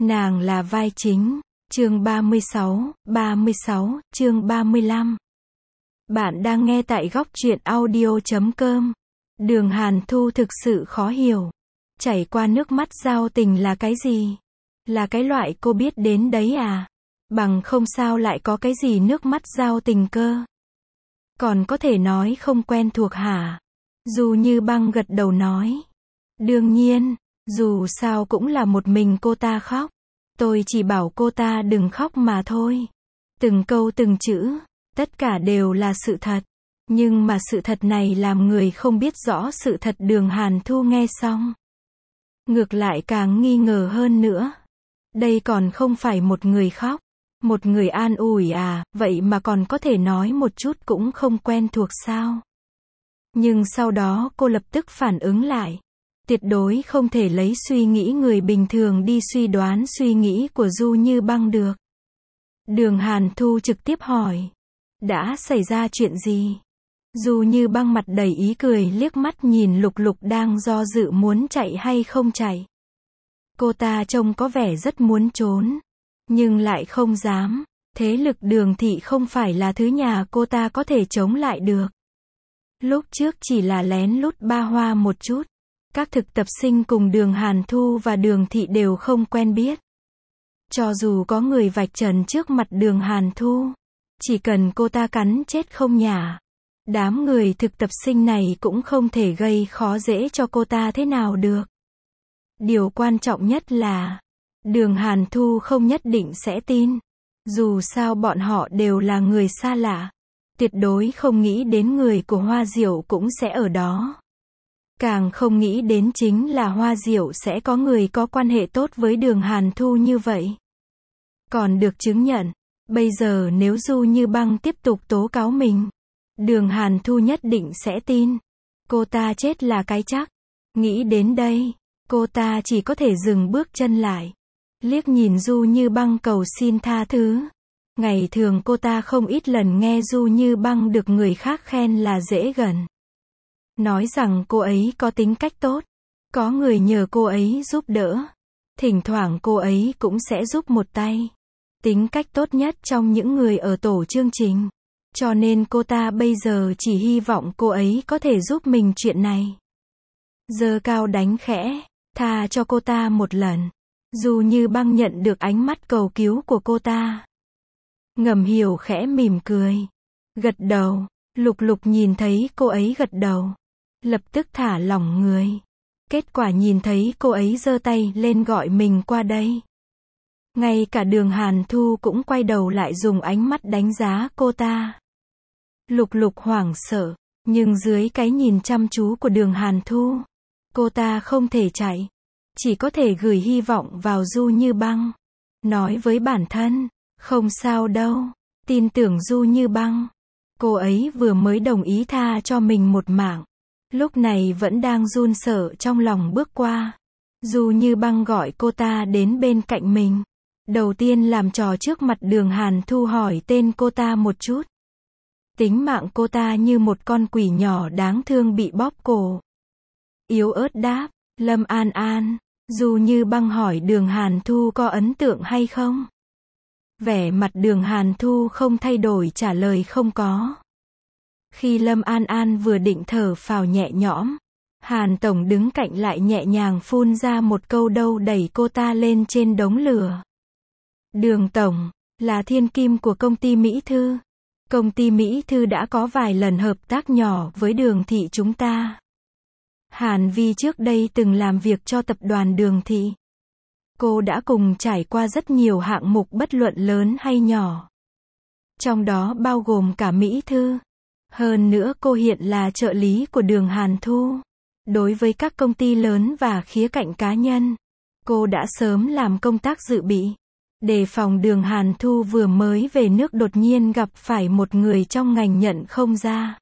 Nàng là vai chính. Chương 36, chương 35. Bạn đang nghe tại góc truyện audio.com. Đường Hàn Thu thực sự khó hiểu. Chảy qua nước mắt giao tình là cái gì? Là cái loại cô biết đến đấy à? Bằng không sao lại có cái gì nước mắt giao tình cơ? Còn có thể nói không quen thuộc hả? Du Như Băng gật đầu nói. Đương nhiên, dù sao cũng là một mình cô ta khóc. Tôi chỉ bảo cô ta đừng khóc mà thôi. Từng câu từng chữ, tất cả đều là sự thật. Nhưng mà sự thật này làm người không biết rõ sự thật. Đường Hàn Thu nghe xong, ngược lại càng nghi ngờ hơn nữa. Đây còn không phải một người khóc, một người an ủi à, vậy mà còn có thể nói một chút cũng không quen thuộc sao? Nhưng sau đó cô lập tức phản ứng lại. Tuyệt đối không thể lấy suy nghĩ người bình thường đi suy đoán suy nghĩ của Du Như Băng được. Đường Hàn Thu trực tiếp hỏi. Đã xảy ra chuyện gì? Du Như Băng mặt đầy ý cười liếc mắt nhìn Lục Lục đang do dự muốn chạy hay không chạy. Cô ta trông có vẻ rất muốn trốn, nhưng lại không dám. Thế lực Đường thị không phải là thứ nhà cô ta có thể chống lại được. Lúc trước chỉ là lén lút ba hoa một chút. Các thực tập sinh cùng Đường Hàn Thu và Đường thị đều không quen biết. Cho dù có người vạch trần trước mặt Đường Hàn Thu, chỉ cần cô ta cắn chết không nhả, đám người thực tập sinh này cũng không thể gây khó dễ cho cô ta thế nào được. Điều quan trọng nhất là, Đường Hàn Thu không nhất định sẽ tin. Dù sao bọn họ đều là người xa lạ. Tuyệt đối không nghĩ đến người của Hoa Diệu cũng sẽ ở đó. Càng không nghĩ đến chính là Hoa Diệu sẽ có người có quan hệ tốt với Đường Hàn Thu như vậy. Còn được chứng nhận, bây giờ nếu Du Như Băng tiếp tục tố cáo mình, Đường Hàn Thu nhất định sẽ tin. Cô ta chết là cái chắc. Nghĩ đến đây, cô ta chỉ có thể dừng bước chân lại. Liếc nhìn Du Như Băng cầu xin tha thứ. Ngày thường cô ta không ít lần nghe Du Như Băng được người khác khen là dễ gần. Nói rằng cô ấy có tính cách tốt. Có người nhờ cô ấy giúp đỡ. Thỉnh thoảng cô ấy cũng sẽ giúp một tay. Tính cách tốt nhất trong những người ở tổ chương trình. Cho nên cô ta bây giờ chỉ hy vọng cô ấy có thể giúp mình chuyện này. Giơ cao đánh khẽ, tha cho cô ta một lần. Dù Như Băng nhận được ánh mắt cầu cứu của cô ta. Ngầm hiểu khẽ mỉm cười. Gật đầu. Lục Lục nhìn thấy cô ấy gật đầu, lập tức thả lỏng người. Kết quả nhìn thấy cô ấy giơ tay lên gọi mình qua đây. Ngay cả Đường Hàn Thu cũng quay đầu lại dùng ánh mắt đánh giá cô ta. Lục Lục hoảng sợ, nhưng dưới cái nhìn chăm chú của Đường Hàn Thu, cô ta không thể chạy. Chỉ có thể gửi hy vọng vào Du Như Băng. Nói với bản thân, không sao đâu, tin tưởng Du Như Băng. Cô ấy vừa mới đồng ý tha cho mình một mạng. Lúc này vẫn đang run sợ trong lòng bước qua. Du Như Băng gọi cô ta đến bên cạnh mình. Đầu tiên làm trò trước mặt Đường Hàn Thu hỏi tên cô ta một chút. Tính mạng cô ta như một con quỷ nhỏ đáng thương bị bóp cổ. Yếu ớt đáp, Lâm An An. Du Như Băng hỏi Đường Hàn Thu có ấn tượng hay không? Vẻ mặt Đường Hàn Thu không thay đổi trả lời không có. Khi Lâm An An vừa định thở phào nhẹ nhõm, Hàn Tổng đứng cạnh lại nhẹ nhàng phun ra một câu đâu đẩy cô ta lên trên đống lửa. Đường Tổng, là thiên kim của công ty Mỹ Thư. Công ty Mỹ Thư đã có vài lần hợp tác nhỏ với Đường thị chúng ta. Hàn Vi trước đây từng làm việc cho tập đoàn Đường thị. Cô đã cùng trải qua rất nhiều hạng mục bất luận lớn hay nhỏ. Trong đó bao gồm cả Mỹ Thư. Hơn nữa cô hiện là trợ lý của Đường Hàn Thu. Đối với các công ty lớn và khía cạnh cá nhân, cô đã sớm làm công tác dự bị. Đề phòng Đường Hàn Thu vừa mới về nước đột nhiên gặp phải một người trong ngành nhận không ra.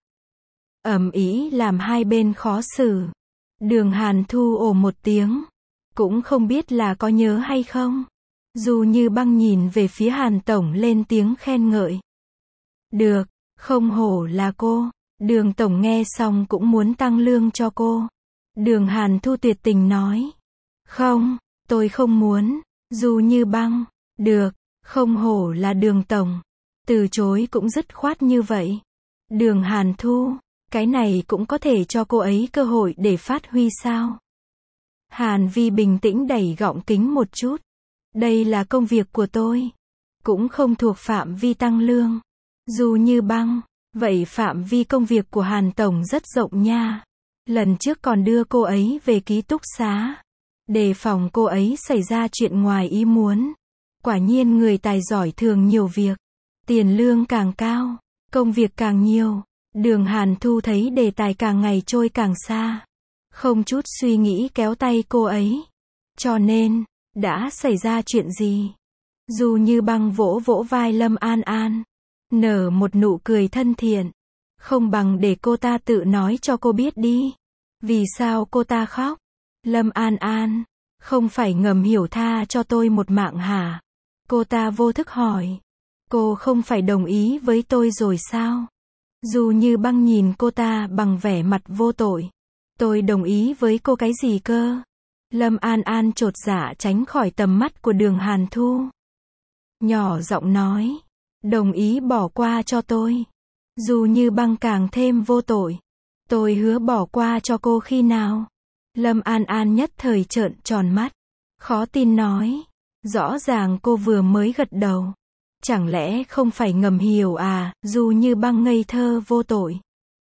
Ầm ĩ làm hai bên khó xử. Đường Hàn Thu ồ một tiếng. Cũng không biết là có nhớ hay không. Du Như Băng nhìn về phía Hàn Tổng lên tiếng khen ngợi. Được, không hổ là cô. Đường Tổng nghe xong cũng muốn tăng lương cho cô. Đường Hàn Thu tuyệt tình nói. Không, tôi không muốn. Du Như Băng, được, không hổ là Đường tổng. Từ chối cũng dứt khoát như vậy. Đường Hàn Thu, cái này cũng có thể cho cô ấy cơ hội để phát huy sao? Hàn Vi bình tĩnh đẩy gọng kính một chút. Đây là công việc của tôi. Cũng không thuộc phạm vi tăng lương. Du Như Băng, vậy phạm vi công việc của Hàn tổng rất rộng nha. Lần trước còn đưa cô ấy về ký túc xá. Đề phòng cô ấy xảy ra chuyện ngoài ý muốn. Quả nhiên người tài giỏi thường nhiều việc. Tiền lương càng cao, công việc càng nhiều. Đường Hàn Thu thấy đề tài càng ngày trôi càng xa. Không chút suy nghĩ kéo tay cô ấy. Cho nên, đã xảy ra chuyện gì? Du Như Băng vỗ vỗ vai Lâm An An. Nở một nụ cười thân thiện. Không bằng để cô ta tự nói cho cô biết đi. Vì sao cô ta khóc? Lâm An An, không phải ngầm hiểu tha cho tôi một mạng hả? Cô ta vô thức hỏi. Cô không phải đồng ý với tôi rồi sao? Du Như Băng nhìn cô ta bằng vẻ mặt vô tội. Tôi đồng ý với cô cái gì cơ? Lâm An An chột dạ tránh khỏi tầm mắt của Đường Hàn Thu. Nhỏ giọng nói. Đồng ý bỏ qua cho tôi. Du Như Băng càng thêm vô tội. Tôi hứa bỏ qua cho cô khi nào? Lâm An An nhất thời trợn tròn mắt. Khó tin nói. Rõ ràng cô vừa mới gật đầu. Chẳng lẽ không phải ngầm hiểu à? Du Như Băng ngây thơ vô tội.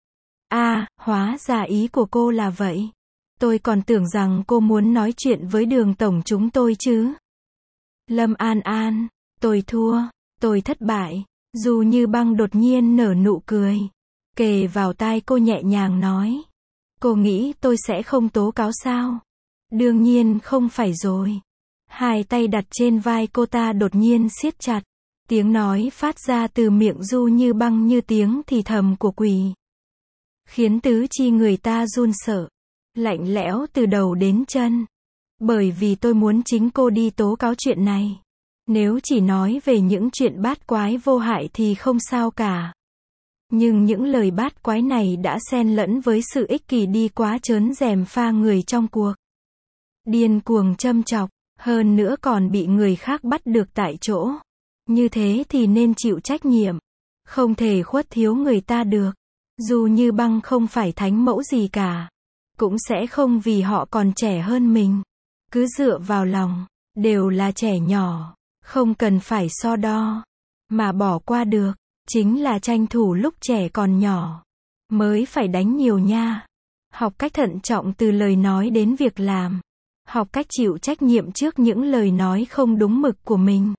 Hóa ra ý của cô là vậy. Tôi còn tưởng rằng cô muốn nói chuyện với Đường tổng chúng tôi chứ. Lâm An An, tôi thua, tôi thất bại. Du Như Băng đột nhiên nở nụ cười. Kề vào tai cô nhẹ nhàng nói. Cô nghĩ tôi sẽ không tố cáo sao? Đương nhiên không phải rồi. Hai tay đặt trên vai cô ta đột nhiên siết chặt. Tiếng nói phát ra từ miệng Du Như Băng như tiếng thì thầm của quỷ. Khiến tứ chi người ta run sợ. Lạnh lẽo từ đầu đến chân. Bởi vì tôi muốn chính cô đi tố cáo chuyện này. Nếu chỉ nói về những chuyện bát quái vô hại thì không sao cả. Nhưng những lời bát quái này đã xen lẫn với sự ích kỷ đi quá trớn rèm pha người trong cuộc. Điên cuồng châm chọc, hơn nữa còn bị người khác bắt được tại chỗ. Như thế thì nên chịu trách nhiệm. Không thể khuất thiếu người ta được. Dù Như Băng không phải thánh mẫu gì cả. Cũng sẽ không vì họ còn trẻ hơn mình. Cứ dựa vào lòng, đều là trẻ nhỏ. Không cần phải so đo. Mà bỏ qua được. Chính là tranh thủ lúc trẻ còn nhỏ. Mới phải đánh nhiều nha. Học cách thận trọng từ lời nói đến việc làm. Học cách chịu trách nhiệm trước những lời nói không đúng mực của mình.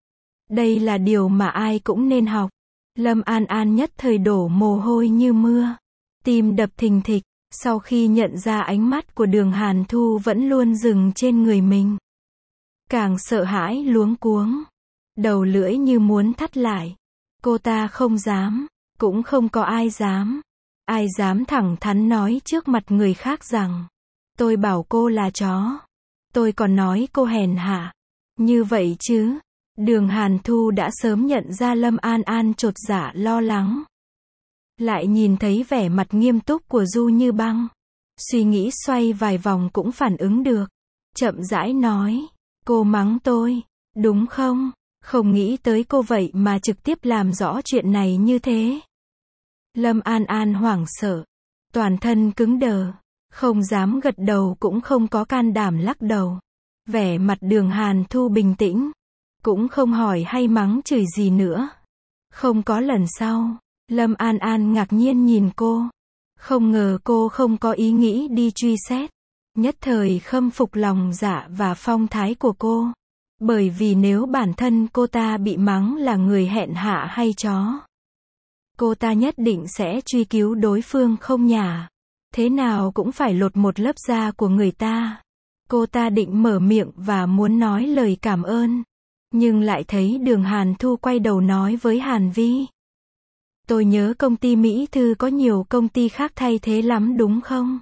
Đây là điều mà ai cũng nên học. Lâm An An nhất thời đổ mồ hôi như mưa. Tim đập thình thịch. Sau khi nhận ra ánh mắt của Đường Hàn Thu vẫn luôn dừng trên người mình. Càng sợ hãi luống cuống. Đầu lưỡi như muốn thắt lại. Cô ta không dám. Cũng không có ai dám. Ai dám thẳng thắn nói trước mặt người khác rằng. Tôi bảo cô là chó. Tôi còn nói cô hèn hạ. Như vậy chứ. Đường Hàn Thu đã sớm nhận ra Lâm An An chột dạ lo lắng. Lại nhìn thấy vẻ mặt nghiêm túc của Du Như Băng. Suy nghĩ xoay vài vòng cũng phản ứng được. Chậm rãi nói. Cô mắng tôi. Đúng không? Không nghĩ tới cô vậy mà trực tiếp làm rõ chuyện này như thế. Lâm An An hoảng sợ. Toàn thân cứng đờ. Không dám gật đầu cũng không có can đảm lắc đầu. Vẻ mặt Đường Hàn Thu bình tĩnh. Cũng không hỏi hay mắng chửi gì nữa. Không có lần sau. Lâm An An ngạc nhiên nhìn cô. Không ngờ cô không có ý nghĩ đi truy xét. Nhất thời khâm phục lòng dạ và phong thái của cô. Bởi vì nếu bản thân cô ta bị mắng là người hèn hạ hay chó, cô ta nhất định sẽ truy cứu đối phương không nhả. Thế nào cũng phải lột một lớp da của người ta. Cô ta định mở miệng và muốn nói lời cảm ơn. Nhưng lại thấy Đường Hàn Thu quay đầu nói với Hàn Vi. Tôi nhớ công ty Mỹ Thư có nhiều công ty khác thay thế lắm đúng không?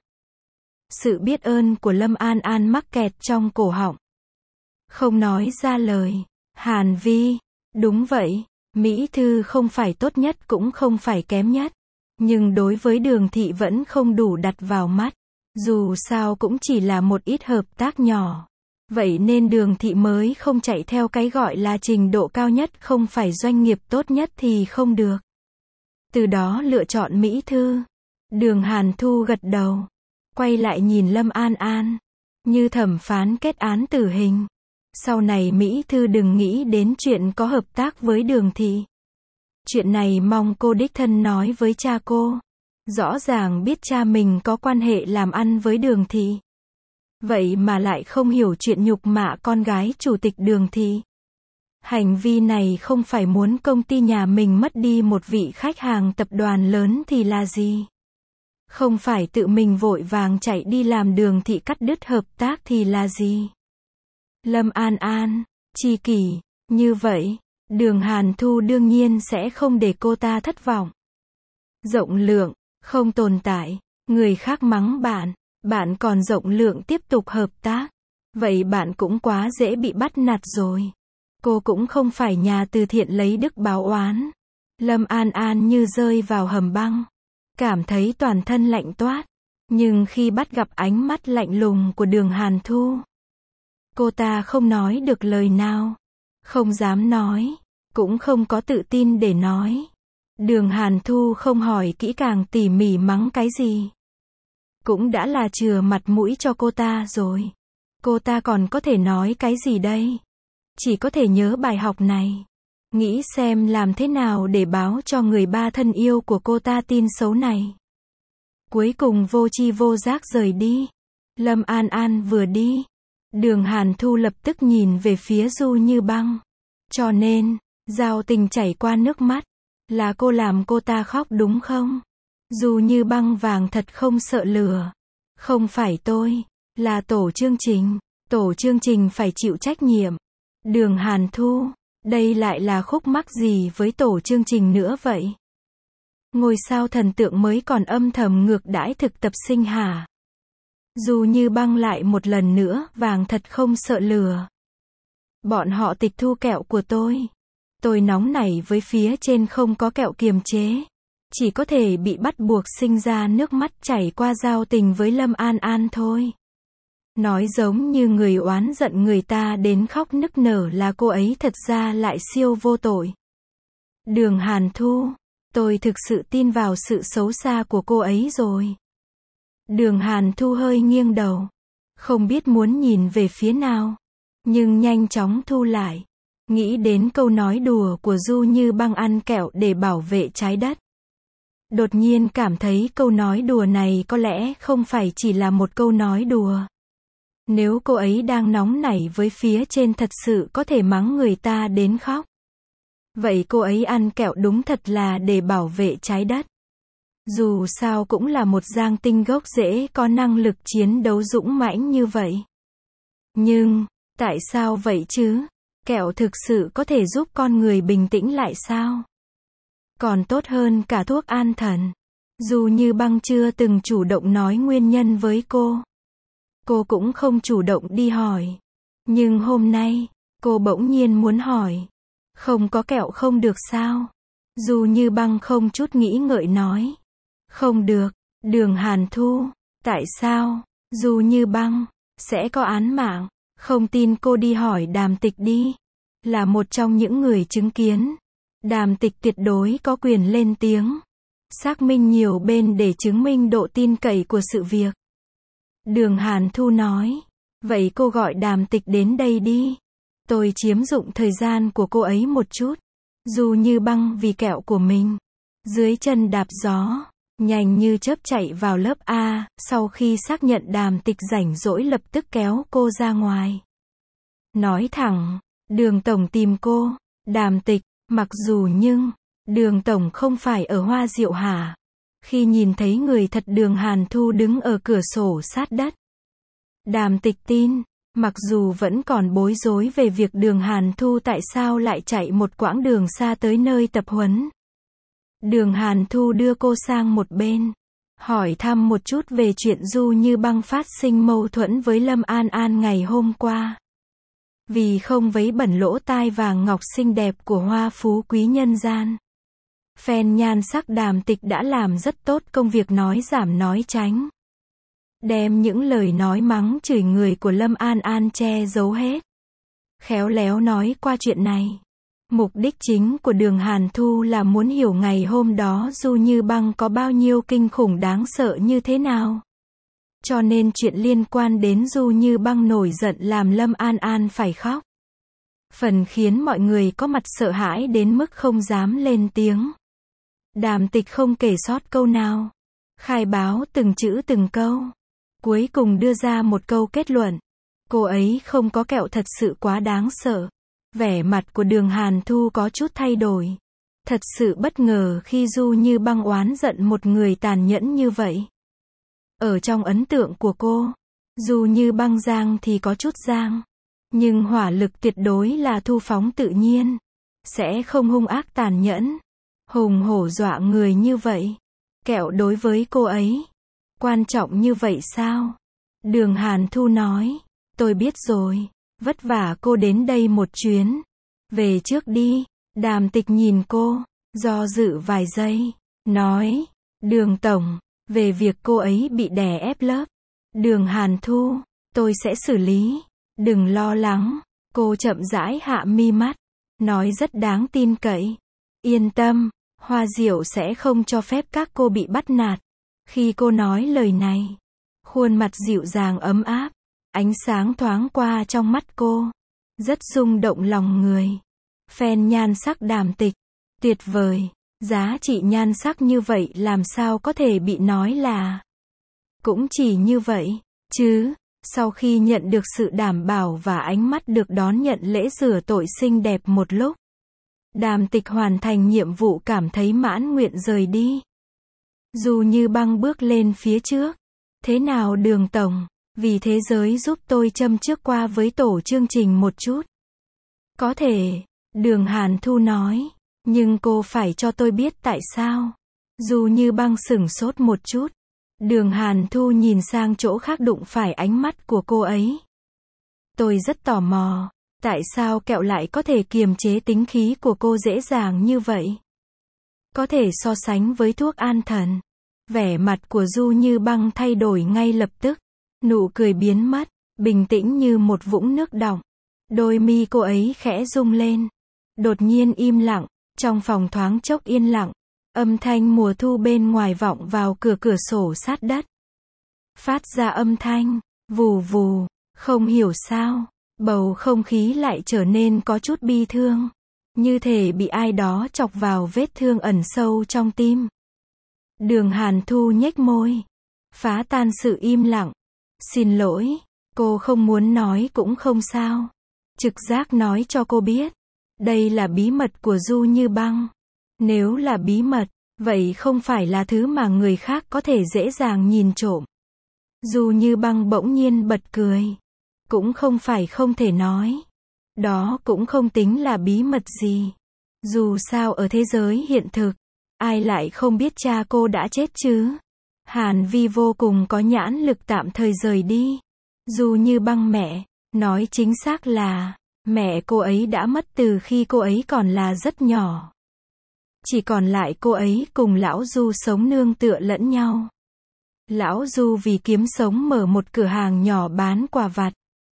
Sự biết ơn của Lâm An An mắc kẹt trong cổ họng. Không nói ra lời. Hàn Vi. Đúng vậy. Mỹ Thư không phải tốt nhất cũng không phải kém nhất. Nhưng đối với Đường Thị vẫn không đủ đặt vào mắt. Dù sao cũng chỉ là một ít hợp tác nhỏ. Vậy nên Đường Thị mới không chạy theo cái gọi là trình độ cao nhất, không phải doanh nghiệp tốt nhất thì không được. Từ đó lựa chọn Mỹ Thư. Đường Hàn Thu gật đầu. Quay lại nhìn Lâm An An. Như thẩm phán kết án tử hình. Sau này Mỹ Thư đừng nghĩ đến chuyện có hợp tác với Đường Thị. Chuyện này mong cô đích thân nói với cha cô. Rõ ràng biết cha mình có quan hệ làm ăn với Đường Thị. Vậy mà lại không hiểu chuyện nhục mạ con gái chủ tịch Đường Thị. Hành vi này không phải muốn công ty nhà mình mất đi một vị khách hàng tập đoàn lớn thì là gì? Không phải tự mình vội vàng chạy đi làm Đường Thị cắt đứt hợp tác thì là gì? Lâm An An, tri kỷ, như vậy, Đường Hàn Thu đương nhiên sẽ không để cô ta thất vọng. Rộng lượng, không tồn tại, người khác mắng bạn còn rộng lượng tiếp tục hợp tác. Vậy bạn cũng quá dễ bị bắt nạt rồi. Cô cũng không phải nhà từ thiện lấy đức báo oán. Lâm An An như rơi vào hầm băng. Cảm thấy toàn thân lạnh toát. Nhưng khi bắt gặp ánh mắt lạnh lùng của Đường Hàn Thu, cô ta không nói được lời nào. Không dám nói. Cũng không có tự tin để nói. Đường Hàn Thu không hỏi kỹ càng tỉ mỉ mắng cái gì. Cũng đã là chừa mặt mũi cho cô ta rồi. Cô ta còn có thể nói cái gì đây? Chỉ có thể nhớ bài học này. Nghĩ xem làm thế nào để báo cho người ba thân yêu của cô ta tin xấu này. Cuối cùng vô tri vô giác rời đi. Lâm An An vừa đi. Đường Hàn Thu lập tức nhìn về phía Du Như Băng. Cho nên, Giao Tình chảy qua nước mắt. Là cô làm cô ta khóc đúng không? Du Như Băng vàng thật không sợ lửa. Không phải tôi, là tổ chương trình. Tổ chương trình phải chịu trách nhiệm. Đường Hàn Thu, đây lại là khúc mắc gì với tổ chương trình nữa vậy? Ngôi sao thần tượng mới còn âm thầm ngược đãi thực tập sinh hả? Du Như Băng lại một lần nữa, vàng thật không sợ lửa. Bọn họ tịch thu kẹo của tôi. Tôi nóng nảy với phía trên không có kẹo kiềm chế. Chỉ có thể bị bắt buộc sinh ra nước mắt chảy qua Giao Tình với Lâm An An thôi. Nói giống như người oán giận người ta đến khóc nức nở là cô ấy thật ra lại siêu vô tội. Đường Hàn Thu, tôi thực sự tin vào sự xấu xa của cô ấy rồi. Đường Hàn Thu hơi nghiêng đầu. Không biết muốn nhìn về phía nào. Nhưng nhanh chóng thu lại. Nghĩ đến câu nói đùa của Du Như Băng ăn kẹo để bảo vệ trái đất. Đột nhiên cảm thấy câu nói đùa này có lẽ không phải chỉ là một câu nói đùa. Nếu cô ấy đang nóng nảy với phía trên thật sự có thể mắng người ta đến khóc. Vậy cô ấy ăn kẹo đúng thật là để bảo vệ trái đất. Dù sao cũng là một giang tinh gốc rễ có năng lực chiến đấu dũng mãnh như vậy. Nhưng, tại sao vậy chứ? Kẹo thực sự có thể giúp con người bình tĩnh lại sao? Còn tốt hơn cả thuốc an thần. Dù Như Băng chưa từng chủ động nói nguyên nhân với cô. Cô cũng không chủ động đi hỏi. Nhưng hôm nay, cô bỗng nhiên muốn hỏi. Không có kẹo không được sao? Dù Như Băng không chút nghĩ ngợi nói. Không được. Đường Hàn Thu. Tại sao? Dù Như Băng sẽ có án mạng. Không tin cô đi hỏi Đàm Tịch đi. Là một trong những người chứng kiến. Đàm Tịch tuyệt đối có quyền lên tiếng. Xác minh nhiều bên để chứng minh độ tin cậy của sự việc. Đường Hàn Thu nói. Vậy cô gọi Đàm Tịch đến đây đi. Tôi chiếm dụng thời gian của cô ấy một chút. Dù Như Băng vì kẹo của mình. Dưới chân đạp gió. Nhanh như chớp chạy vào lớp A. Sau khi xác nhận Đàm Tịch rảnh rỗi lập tức kéo cô ra ngoài. Nói thẳng. Đường Tổng tìm cô. Đàm Tịch. Mặc dù nhưng. Đường Tổng không phải ở Hoa Diệu hả? Khi nhìn thấy người thật Đường Hàn Thu đứng ở cửa sổ sát đất. Đàm Tịch tin. Mặc dù vẫn còn bối rối về việc Đường Hàn Thu tại sao lại chạy một quãng đường xa tới nơi tập huấn. Đường Hàn Thu đưa cô sang một bên. Hỏi thăm một chút về chuyện Du Như Băng phát sinh mâu thuẫn với Lâm An An ngày hôm qua. Vì không vấy bẩn lỗ tai vàng ngọc xinh đẹp của hoa phú quý nhân gian. Phen nhan sắc Đàm Tịch đã làm rất tốt công việc nói giảm nói tránh. đem những lời nói mắng chửi người của Lâm An An che giấu hết. Khéo léo nói qua chuyện này. Mục đích chính của Đường Hàn Thu là muốn hiểu ngày hôm đó Du Như Băng có bao nhiêu kinh khủng đáng sợ như thế nào. Cho nên chuyện liên quan đến Du Như Băng nổi giận làm Lâm An An phải khóc. Phần khiến mọi người có mặt sợ hãi đến mức không dám lên tiếng. Đàm Tịch không kể sót câu nào. Khai báo từng chữ từng câu. Cuối cùng đưa ra một câu kết luận. Cô ấy không có kẹo thật sự quá đáng sợ. Vẻ mặt của Đường Hàn Thu có chút thay đổi. Thật sự bất ngờ khi Du Như Băng oán giận một người tàn nhẫn như vậy. Ở trong ấn tượng của cô, Du Như Băng giang thì có chút giang. Nhưng hỏa lực tuyệt đối là thu phóng tự nhiên. Sẽ không hung ác tàn nhẫn. Hùng hổ dọa người như vậy. Kẹo đối với cô ấy. Quan trọng như vậy sao? Đường Hàn Thu nói. Tôi biết rồi. Vất vả cô đến đây một chuyến. Về trước đi. Đàm Tịch nhìn cô. Do dự vài giây. Nói. Đường Tổng. Về việc cô ấy bị đè ép lớp. Đường Hàn Thu. Tôi sẽ xử lý. Đừng lo lắng. Cô chậm rãi hạ mi mắt. Nói rất đáng tin cậy. Yên tâm. Hoa Diệu sẽ không cho phép các cô bị bắt nạt. Khi cô nói lời này. Khuôn mặt dịu dàng ấm áp. Ánh sáng thoáng qua trong mắt cô. Rất rung động lòng người. Phen nhan sắc Đàm Tịch. Tuyệt vời. Giá trị nhan sắc như vậy làm sao có thể bị nói là. Cũng chỉ như vậy, chứ. Sau khi nhận được sự đảm bảo và ánh mắt được đón nhận lễ rửa tội xinh đẹp một lúc. Đàm Tịch hoàn thành nhiệm vụ cảm thấy mãn nguyện rời đi. Du Như Băng bước lên phía trước. Thế nào Đường Tổng? Vì thế giới giúp tôi châm trước qua với tổ chương trình một chút. Có thể. Đường Hàn Thu nói. Nhưng cô phải cho tôi biết tại sao. Du Như Băng sửng sốt một chút. Đường Hàn Thu nhìn sang chỗ khác đụng phải ánh mắt của cô ấy. Tôi rất tò mò. Tại sao kẹo lại có thể kiềm chế tính khí của cô dễ dàng như vậy? Có thể so sánh với thuốc an thần. Vẻ mặt của Du Như Băng thay đổi ngay lập tức. Nụ cười biến mất. Bình tĩnh như một vũng nước đọng. Đôi mi cô ấy khẽ rung lên. Đột nhiên im lặng. Trong phòng thoáng chốc yên lặng. Âm thanh mùa thu bên ngoài vọng vào cửa sổ sát đất. Phát ra âm thanh. Vù vù. Không hiểu sao. Bầu không khí lại trở nên có chút bi thương. Như thể bị ai đó chọc vào vết thương ẩn sâu trong tim. Đường Hàn Thu nhếch môi. Phá tan sự im lặng. Xin lỗi. Cô không muốn nói cũng không sao. Trực giác nói cho cô biết. Đây là bí mật của Du Như Băng. Nếu là bí mật, vậy không phải là thứ mà người khác có thể dễ dàng nhìn trộm. Du Như Băng bỗng nhiên bật cười. Cũng không phải không thể nói. Đó cũng không tính là bí mật gì. Dù sao ở thế giới hiện thực, ai lại không biết cha cô đã chết chứ. Hàn Vi vô cùng có nhãn lực tạm thời rời đi. Du Như Băng mẹ, nói chính xác là, mẹ cô ấy đã mất từ khi cô ấy còn là rất nhỏ. Chỉ còn lại cô ấy cùng lão Du sống nương tựa lẫn nhau. Lão Du vì kiếm sống mở một cửa hàng nhỏ bán quà vặt.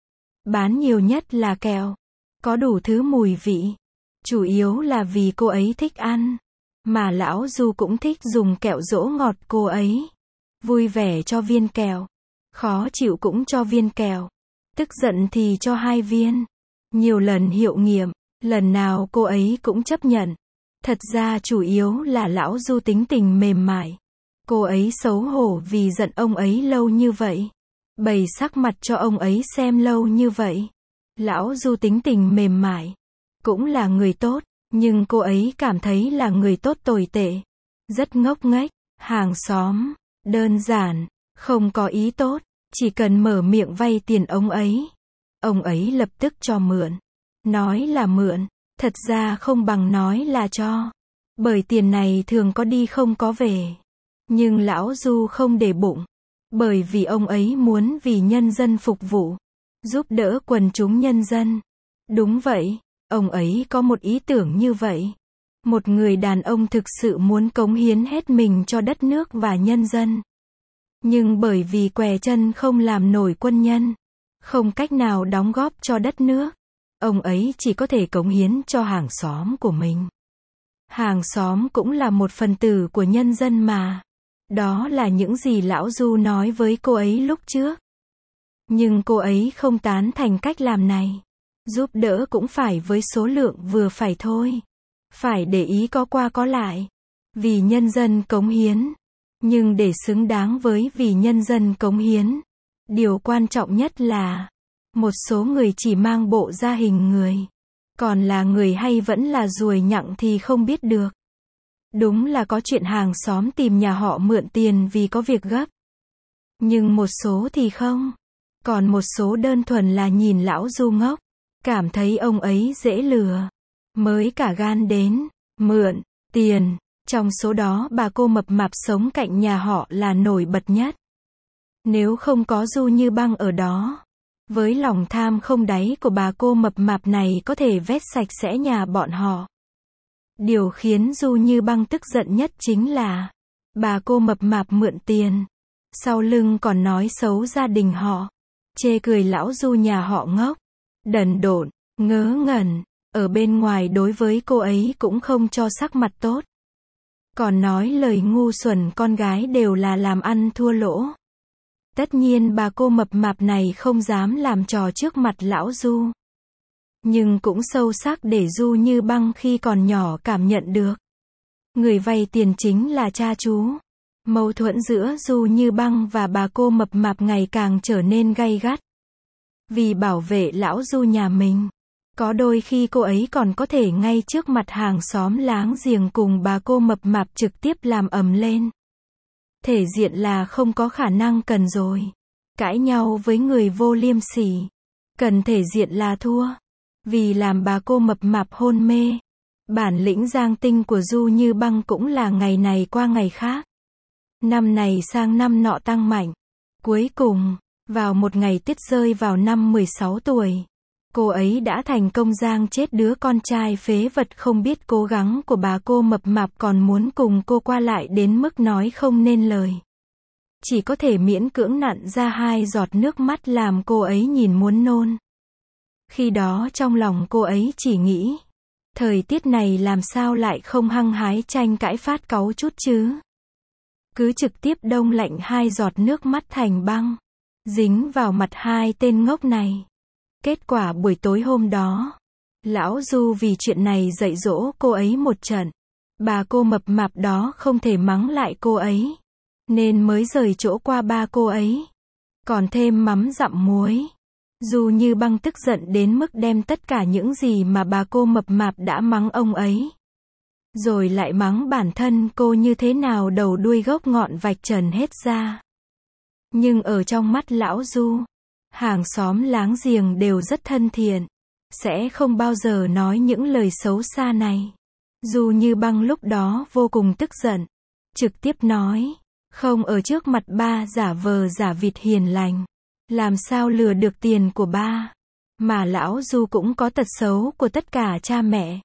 Bán nhiều nhất là kẹo. Có đủ thứ mùi vị. Chủ yếu là vì cô ấy thích ăn. Mà lão Du cũng thích dùng kẹo dỗ ngọt cô ấy. Vui vẻ cho viên kẹo. Khó chịu cũng cho viên kẹo. Tức giận thì cho 2 viên. Nhiều lần hiệu nghiệm. Lần nào cô ấy cũng chấp nhận. Thật ra chủ yếu là lão Du tính tình mềm mại. Cô ấy xấu hổ vì giận ông ấy lâu như vậy. Bày sắc mặt cho ông ấy xem lâu như vậy. Lão Du tính tình mềm mại. Cũng là người tốt. Nhưng cô ấy cảm thấy là người tốt tồi tệ. Rất ngốc nghếch. Hàng xóm. Đơn giản. Không có ý tốt. Chỉ cần mở miệng vay tiền ông ấy lập tức cho mượn. Nói là mượn. Thật ra không bằng nói là cho. Bởi tiền này thường có đi không có về. Nhưng lão Du không để bụng. Bởi vì ông ấy muốn vì nhân dân phục vụ. Giúp đỡ quần chúng nhân dân. Đúng vậy, ông ấy có một ý tưởng như vậy. Một người đàn ông thực sự muốn cống hiến hết mình cho đất nước và nhân dân. Nhưng bởi vì què chân không làm nổi quân nhân, không cách nào đóng góp cho đất nước, ông ấy chỉ có thể cống hiến cho hàng xóm của mình. Hàng xóm cũng là một phần tử của nhân dân mà. Đó là những gì lão Du nói với cô ấy lúc trước. Nhưng cô ấy không tán thành cách làm này. Giúp đỡ cũng phải với số lượng vừa phải thôi. Phải để ý có qua có lại. Vì nhân dân cống hiến. Nhưng để xứng đáng với vì nhân dân cống hiến, điều quan trọng nhất là một số người chỉ mang bộ da hình người. Còn là người hay vẫn là ruồi nhặng thì không biết được. Đúng là có chuyện hàng xóm tìm nhà họ mượn tiền vì có việc gấp. Nhưng một số thì không. Còn một số đơn thuần là nhìn lão Du ngốc, cảm thấy ông ấy dễ lừa, mới cả gan đến mượn tiền. Trong số đó bà cô mập mạp sống cạnh nhà họ là nổi bật nhất. Nếu không có Du Như Băng ở đó, với lòng tham không đáy của bà cô mập mạp này có thể vét sạch sẽ nhà bọn họ. Điều khiến Du Như Băng tức giận nhất chính là bà cô mập mạp mượn tiền, sau lưng còn nói xấu gia đình họ, chê cười lão Du nhà họ ngốc, đần độn, ngớ ngẩn, ở bên ngoài đối với cô ấy cũng không cho sắc mặt tốt. Còn nói lời ngu xuẩn con gái đều là làm ăn thua lỗ. Tất nhiên bà cô mập mạp này không dám làm trò trước mặt lão Du. Nhưng cũng sâu sắc để Du Như Băng khi còn nhỏ cảm nhận được. Người vay tiền chính là cha chú. Mâu thuẫn giữa Du Như Băng và bà cô mập mạp ngày càng trở nên gay gắt. Vì bảo vệ lão Du nhà mình, có đôi khi cô ấy còn có thể ngay trước mặt hàng xóm láng giềng cùng bà cô mập mạp trực tiếp làm ầm lên. Thể diện là không có khả năng cần rồi. Cãi nhau với người vô liêm sỉ. Cần thể diện là thua. Vì làm bà cô mập mạp hôn mê. Bản lĩnh giang tinh của Du Như Băng cũng là ngày này qua ngày khác. Năm này sang năm nọ tăng mạnh. Cuối cùng, vào một ngày tuyết rơi vào năm 16 tuổi, cô ấy đã thành công giang chết đứa con trai phế vật không biết cố gắng của bà cô mập mạp còn muốn cùng cô qua lại đến mức nói không nên lời. Chỉ có thể miễn cưỡng nặn ra 2 giọt nước mắt làm cô ấy nhìn muốn nôn. Khi đó trong lòng cô ấy chỉ nghĩ, thời tiết này làm sao lại không hăng hái tranh cãi phát cáu chút chứ. Cứ trực tiếp đông lạnh 2 giọt nước mắt thành băng, dính vào mặt 2 tên ngốc này. Kết quả buổi tối hôm đó, lão Du vì chuyện này dạy dỗ cô ấy một trận. Bà cô mập mạp đó không thể mắng lại cô ấy, nên mới rời chỗ qua ba cô ấy. Còn thêm mắm dặm muối. Du Như Băng tức giận đến mức đem tất cả những gì mà bà cô mập mạp đã mắng ông ấy, rồi lại mắng bản thân cô như thế nào đầu đuôi gốc ngọn vạch trần hết ra. Nhưng ở trong mắt lão Du, hàng xóm láng giềng đều rất thân thiện, sẽ không bao giờ nói những lời xấu xa này. Du Như Băng lúc đó vô cùng tức giận, trực tiếp nói, không ở trước mặt ba giả vờ giả vịt hiền lành, làm sao lừa được tiền của ba, mà lão Du cũng có tật xấu của tất cả cha mẹ.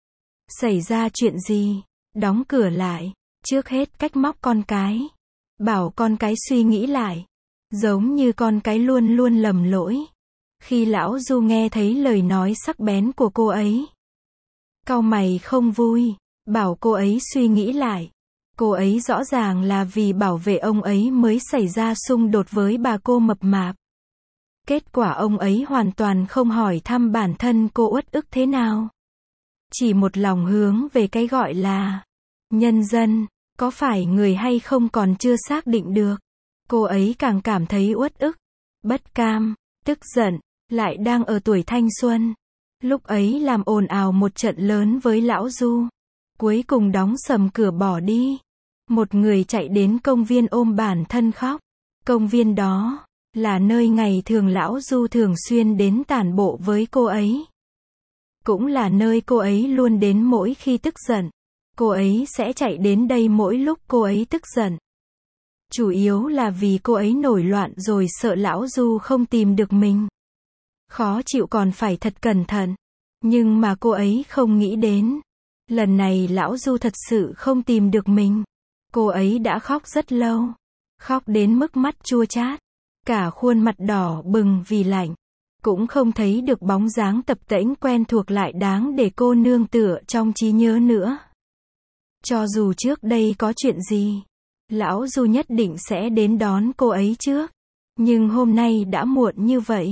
Xảy ra chuyện gì, đóng cửa lại, trước hết cách móc con cái, bảo con cái suy nghĩ lại. Giống như con cái luôn luôn lầm lỗi. Khi lão Du nghe thấy lời nói sắc bén của cô ấy, cau mày không vui, bảo cô ấy suy nghĩ lại. Cô ấy rõ ràng là vì bảo vệ ông ấy mới xảy ra xung đột với bà cô mập mạp. Kết quả ông ấy hoàn toàn không hỏi thăm bản thân cô uất ức thế nào. Chỉ một lòng hướng về cái gọi là nhân dân, có phải người hay không còn chưa xác định được. Cô ấy càng cảm thấy uất ức, bất cam, tức giận, lại đang ở tuổi thanh xuân. Lúc ấy làm ồn ào một trận lớn với lão Du. Cuối cùng đóng sầm cửa bỏ đi. Một người chạy đến công viên ôm bản thân khóc. Công viên đó là nơi ngày thường lão Du thường xuyên đến tản bộ với cô ấy. Cũng là nơi cô ấy luôn đến mỗi khi tức giận. Cô ấy sẽ chạy đến đây mỗi lúc cô ấy tức giận. Chủ yếu là vì cô ấy nổi loạn rồi sợ lão Du không tìm được mình. Khó chịu còn phải thật cẩn thận. Nhưng mà cô ấy không nghĩ đến. Lần này lão Du thật sự không tìm được mình. Cô ấy đã khóc rất lâu. khóc đến mức mắt chua chát, cả khuôn mặt đỏ bừng vì lạnh. Cũng không thấy được bóng dáng tập tễnh quen thuộc lại đáng để cô nương tựa trong trí nhớ nữa. Cho dù trước đây có chuyện gì, lão Du nhất định sẽ đến đón cô ấy trước. Nhưng hôm nay đã muộn như vậy.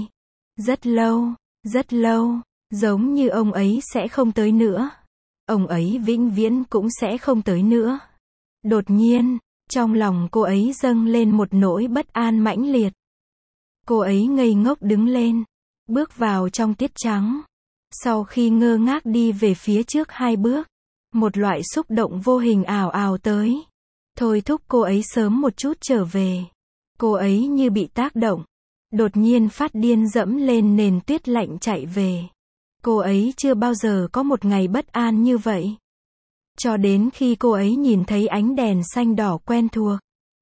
Rất lâu, giống như ông ấy sẽ không tới nữa. Ông ấy vĩnh viễn cũng sẽ không tới nữa. Đột nhiên, trong lòng cô ấy dâng lên một nỗi bất an mãnh liệt. Cô ấy ngây ngốc đứng lên, bước vào trong tiết trắng. Sau khi ngơ ngác đi về phía trước 2 bước, một loại xúc động vô hình ào ào tới, thôi thúc cô ấy sớm một chút trở về. Cô ấy như bị tác động, đột nhiên phát điên dẫm lên nền tuyết lạnh chạy về. Cô ấy chưa bao giờ có một ngày bất an như vậy. Cho đến khi cô ấy nhìn thấy ánh đèn xanh đỏ quen thuộc,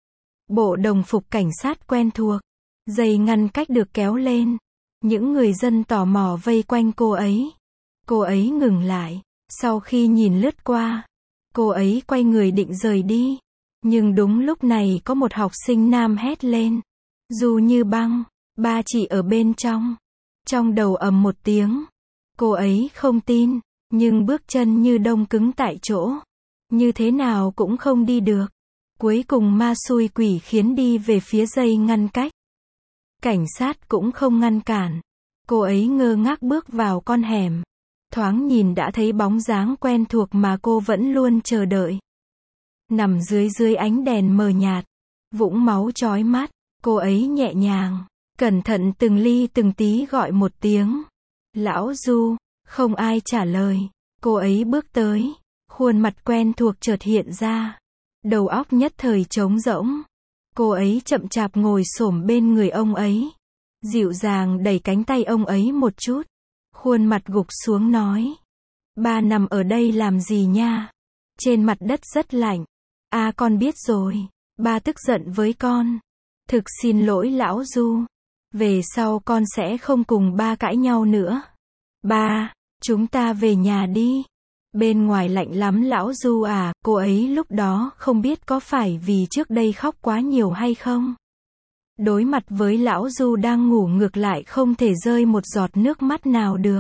bộ đồng phục cảnh sát quen thuộc, dây ngăn cách được kéo lên, những người dân tò mò vây quanh cô ấy. Cô ấy ngừng lại, sau khi nhìn lướt qua, cô ấy quay người định rời đi. Nhưng đúng lúc này có một học sinh nam hét lên. Du Như Băng, ba chị ở bên trong. Trong đầu ầm một tiếng. Cô ấy không tin, nhưng bước chân như đông cứng tại chỗ. Như thế nào cũng không đi được. Cuối cùng ma xui quỷ khiến đi về phía dây ngăn cách. Cảnh sát cũng không ngăn cản. Cô ấy ngơ ngác bước vào con hẻm. Thoáng nhìn đã thấy bóng dáng quen thuộc mà cô vẫn luôn chờ đợi. Nằm dưới ánh đèn mờ nhạt, vũng máu chói mắt, cô ấy nhẹ nhàng, cẩn thận từng ly từng tí gọi một tiếng. Lão Du, không ai trả lời. Cô ấy bước tới, khuôn mặt quen thuộc chợt hiện ra. Đầu óc nhất thời trống rỗng. Cô ấy chậm chạp ngồi xổm bên người ông ấy. Dịu dàng đẩy cánh tay ông ấy một chút. Khuôn mặt gục xuống nói. Ba nằm ở đây làm gì nha? Trên mặt đất rất lạnh. À con biết rồi. Ba tức giận với con. Thực xin lỗi lão Du. Về sau con sẽ không cùng ba cãi nhau nữa. Ba, chúng ta về nhà đi. Bên ngoài lạnh lắm lão Du à, cô ấy lúc đó không biết có phải vì trước đây khóc quá nhiều hay không. Đối mặt với lão Du đang ngủ ngược lại không thể rơi một giọt nước mắt nào được.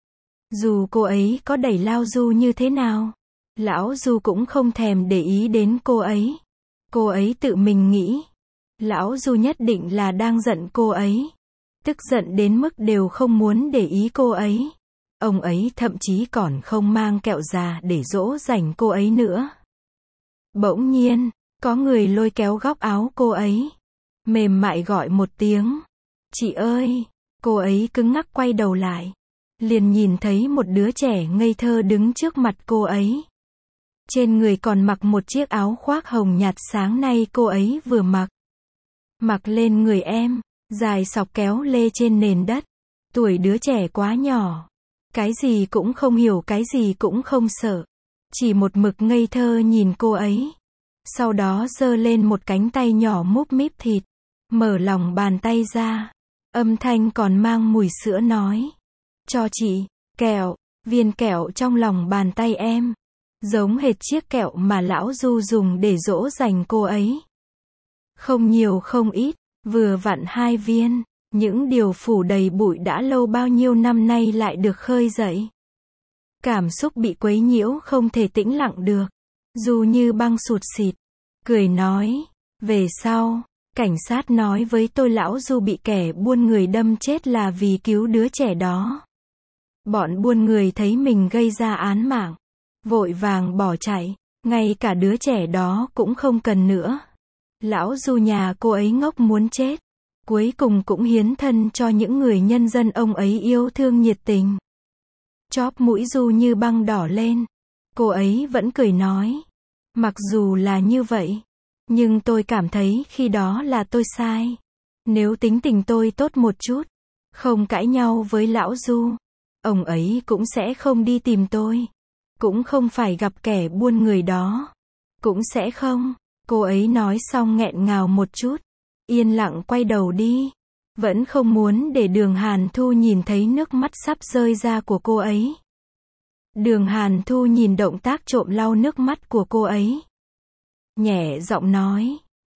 Dù cô ấy có đẩy lao Du như thế nào, lão Du cũng không thèm để ý đến cô ấy. Cô ấy tự mình nghĩ, lão Du nhất định là đang giận cô ấy. Tức giận đến mức đều không muốn để ý cô ấy. Ông ấy thậm chí còn không mang kẹo già để dỗ dành cô ấy nữa. Bỗng nhiên, có người lôi kéo góc áo cô ấy. Mềm mại gọi một tiếng. Chị ơi! Cô ấy cứng ngắc quay đầu lại. Liền nhìn thấy một đứa trẻ ngây thơ đứng trước mặt cô ấy. Trên người còn mặc một chiếc áo khoác hồng nhạt sáng nay cô ấy vừa mặc. Mặc lên người em, dài xọc kéo lê trên nền đất. Tuổi đứa trẻ quá nhỏ. Cái gì cũng không hiểu, cái gì cũng không sợ. Chỉ một mực ngây thơ nhìn cô ấy. Sau đó giơ lên một cánh tay nhỏ múp míp thịt. Mở lòng bàn tay ra. Âm thanh còn mang mùi sữa nói. Cho chị, kẹo, viên kẹo trong lòng bàn tay em. Giống hệt chiếc kẹo mà lão Du dùng để dỗ dành cô ấy. Không nhiều không ít, vừa vặn 2 viên. Những điều phủ đầy bụi đã lâu bao nhiêu năm nay lại được khơi dậy. Cảm xúc bị quấy nhiễu không thể tĩnh lặng được. Du Như Băng sụt sịt. Cười nói. Về sau, cảnh sát nói với tôi lão Du bị kẻ buôn người đâm chết là vì cứu đứa trẻ đó. Bọn buôn người thấy mình gây ra án mạng. Vội vàng bỏ chạy. Ngay cả đứa trẻ đó cũng không cần nữa. Lão Du nhà cô ấy ngốc muốn chết. Cuối cùng cũng hiến thân cho những người nhân dân ông ấy yêu thương nhiệt tình. Chóp mũi Du Như Băng đỏ lên. Cô ấy vẫn cười nói. Mặc dù là như vậy, nhưng tôi cảm thấy khi đó là tôi sai. Nếu tính tình tôi tốt một chút, không cãi nhau với lão Du, ông ấy cũng sẽ không đi tìm tôi. Cũng không phải gặp kẻ buôn người đó. Cũng sẽ không. Cô ấy nói xong nghẹn ngào một chút. Yên lặng quay đầu đi. Vẫn không muốn để Đường Hàn Thu nhìn thấy nước mắt sắp rơi ra của cô ấy. Đường Hàn Thu nhìn động tác trộm lau nước mắt của cô ấy. Nhẹ giọng nói.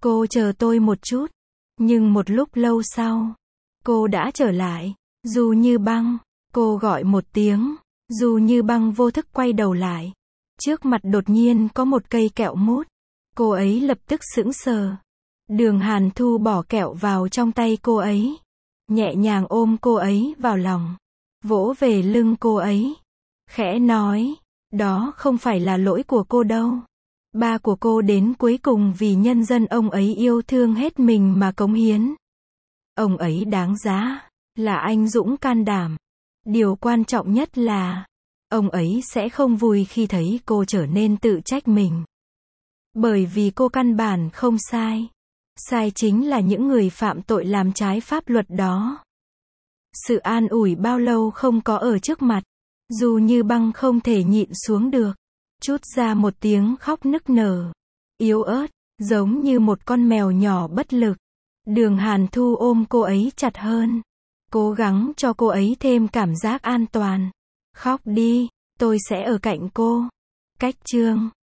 Cô chờ tôi một chút. Nhưng một lúc lâu sau, cô đã trở lại. Du Như Băng. Cô gọi một tiếng. Du Như Băng vô thức quay đầu lại. Trước mặt đột nhiên có một cây kẹo mút. Cô ấy lập tức sững sờ. Đường Hàn Thu bỏ kẹo vào trong tay cô ấy. Nhẹ nhàng ôm cô ấy vào lòng. Vỗ về lưng cô ấy. Khẽ nói, đó không phải là lỗi của cô đâu. Ba của cô đến cuối cùng vì nhân dân ông ấy yêu thương hết mình mà cống hiến. Ông ấy đáng giá, là anh dũng can đảm. Điều quan trọng nhất là, ông ấy sẽ không vui khi thấy cô trở nên tự trách mình. Bởi vì cô căn bản không sai. Sai chính là những người phạm tội làm trái pháp luật đó. Sự an ủi bao lâu không có ở trước mặt. Du Như Băng không thể nhịn xuống được. Trút ra một tiếng khóc nức nở. Yếu ớt, giống như một con mèo nhỏ bất lực. Đường Hàn Thu ôm cô ấy chặt hơn. Cố gắng cho cô ấy thêm cảm giác an toàn. Khóc đi, tôi sẽ ở cạnh cô. Cách chương